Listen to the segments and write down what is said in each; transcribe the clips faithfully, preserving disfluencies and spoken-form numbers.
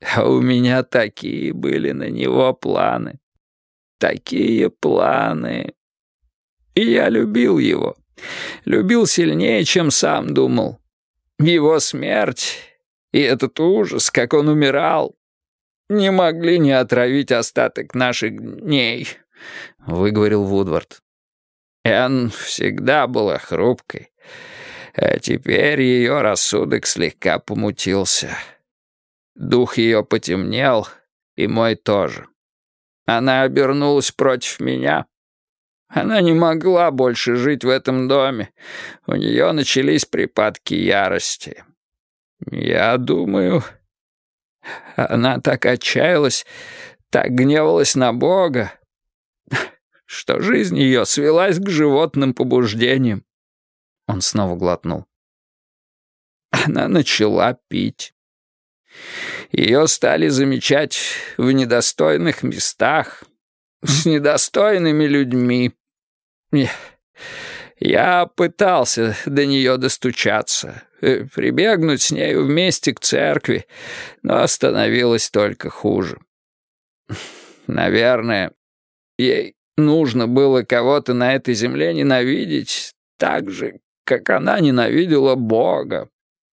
А у меня такие были на него планы. Такие планы. И я любил его. Любил сильнее, чем сам думал. Его смерть и этот ужас, как он умирал, не могли не отравить остаток наших дней, — выговорил Вудвард. Энн всегда была хрупкой, а теперь ее рассудок слегка помутился. Дух ее потемнел, и мой тоже. Она обернулась против меня. Она не могла больше жить в этом доме. У нее начались припадки ярости. Я думаю, она так отчаялась, так гневалась на Бога, что жизнь ее свелась к животным побуждениям. Он снова глотнул. Она начала пить. Ее стали замечать в недостойных местах, с недостойными людьми. Я, я пытался до нее достучаться, прибегнуть с нею вместе к церкви, но становилось только хуже. Наверное, ей нужно было кого-то на этой земле ненавидеть так же, как она ненавидела Бога.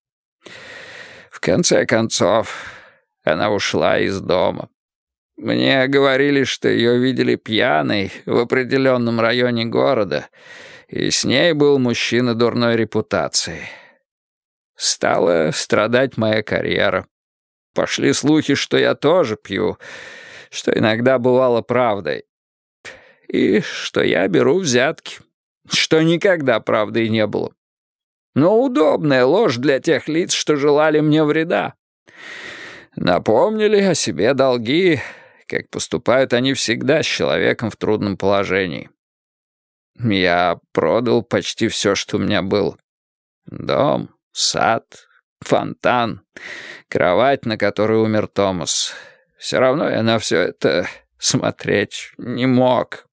В конце концов, она ушла из дома. Мне говорили, что ее видели пьяной в определенном районе города, и с ней был мужчина дурной репутации. Стала страдать моя карьера. Пошли слухи, что я тоже пью, что иногда бывало правдой, и что я беру взятки, что никогда правдой не было. Но удобная ложь для тех лиц, что желали мне вреда. Напомнили о себе долги, как поступают они всегда с человеком в трудном положении. Я продал почти все, что у меня было. Дом, сад, фонтан, кровать, на которой умер Томас. Все равно я на все это смотреть не мог.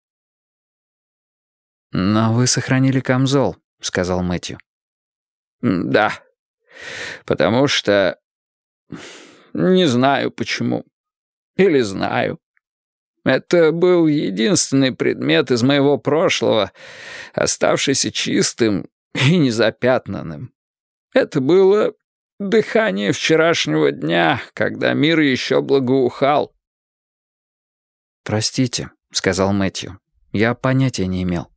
«Но вы сохранили камзол», — сказал Мэтью. «Да, потому что... не знаю почему. Или знаю. Это был единственный предмет из моего прошлого, оставшийся чистым и незапятнанным. Это было дыхание вчерашнего дня, когда мир еще благоухал». «Простите», — сказал Мэтью, — «я понятия не имел».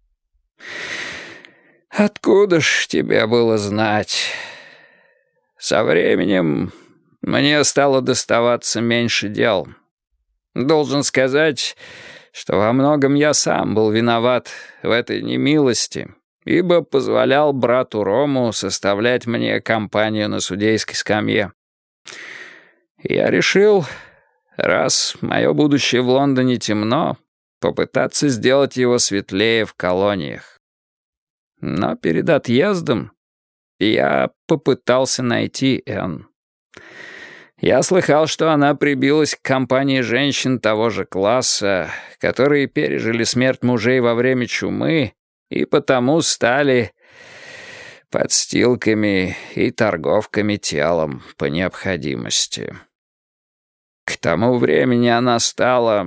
«Откуда ж тебе было знать? Со временем мне стало доставаться меньше дел. Должен сказать, что во многом я сам был виноват в этой немилости, ибо позволял брату Рому составлять мне компанию на судейской скамье. Я решил, раз мое будущее в Лондоне темно, попытаться сделать его светлее в колониях. Но перед отъездом я попытался найти Энн. Я слыхал, что она прибилась к компании женщин того же класса, которые пережили смерть мужей во время чумы и потому стали подстилками и торговками телом по необходимости. К тому времени она стала...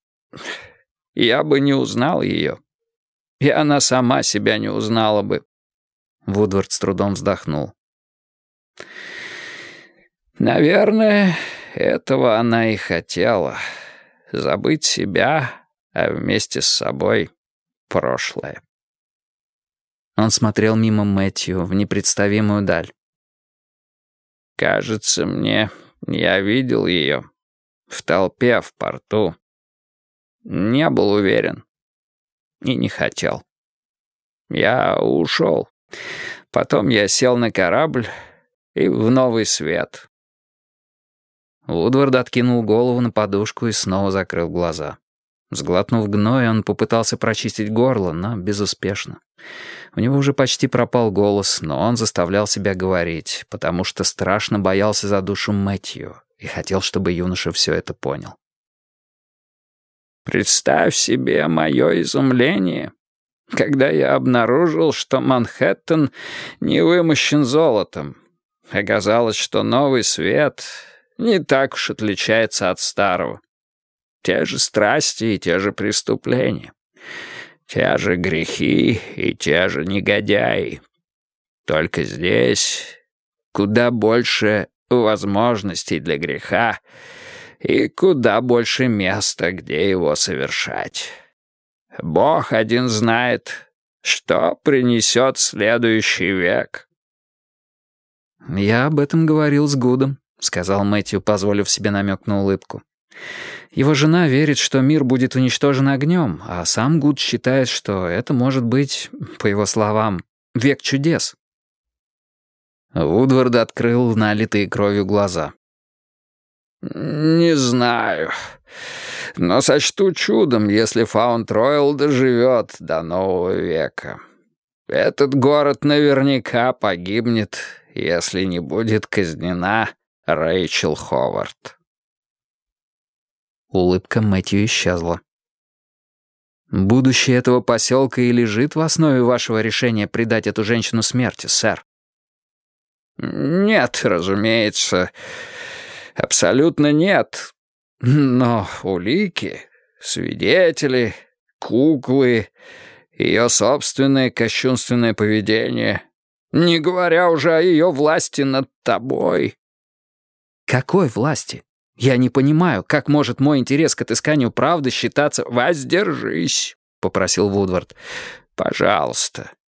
Я бы не узнал ее. И она сама себя не узнала бы. Вудвард с трудом вздохнул. Наверное, этого она и хотела. Забыть себя, а вместе с собой прошлое. Он смотрел мимо Мэтью в непредставимую даль. Кажется мне, я видел ее в толпе в порту. Не был уверен. И не хотел. Я ушел. Потом я сел на корабль и в новый свет. Вудвард откинул голову на подушку и снова закрыл глаза. Сглотнув гной, он попытался прочистить горло, но безуспешно. У него уже почти пропал голос, но он заставлял себя говорить, потому что страшно боялся за душу Мэтью и хотел, чтобы юноша все это понял. Представь себе мое изумление, когда я обнаружил, что Манхэттен не вымощен золотом. Оказалось, что новый свет не так уж отличается от старого. Те же страсти и те же преступления. Те же грехи и те же негодяи. Только здесь куда больше возможностей для греха и куда больше места, где его совершать. Бог один знает, что принесет следующий век. «Я об этом говорил с Гудом», — сказал Мэтью, позволив себе намек на улыбку. «Его жена верит, что мир будет уничтожен огнем, а сам Гуд считает, что это может быть, по его словам, век чудес». Вудвард открыл налитые кровью глаза. «Не знаю, но сочту чудом, если Фаунд-Ройл доживет до нового века. Этот город наверняка погибнет, если не будет казнена Рэйчел Ховард». Улыбка Мэтью исчезла. «Будущее этого поселка и лежит в основе вашего решения предать эту женщину смерти, сэр?» «Нет, разумеется, абсолютно нет. Но улики, свидетели, куклы, ее собственное кощунственное поведение, не говоря уже о ее власти над тобой». «Какой власти? Я не понимаю, как может мой интерес к отысканию правды считаться...» «Воздержись», — попросил Вудвард. «Пожалуйста,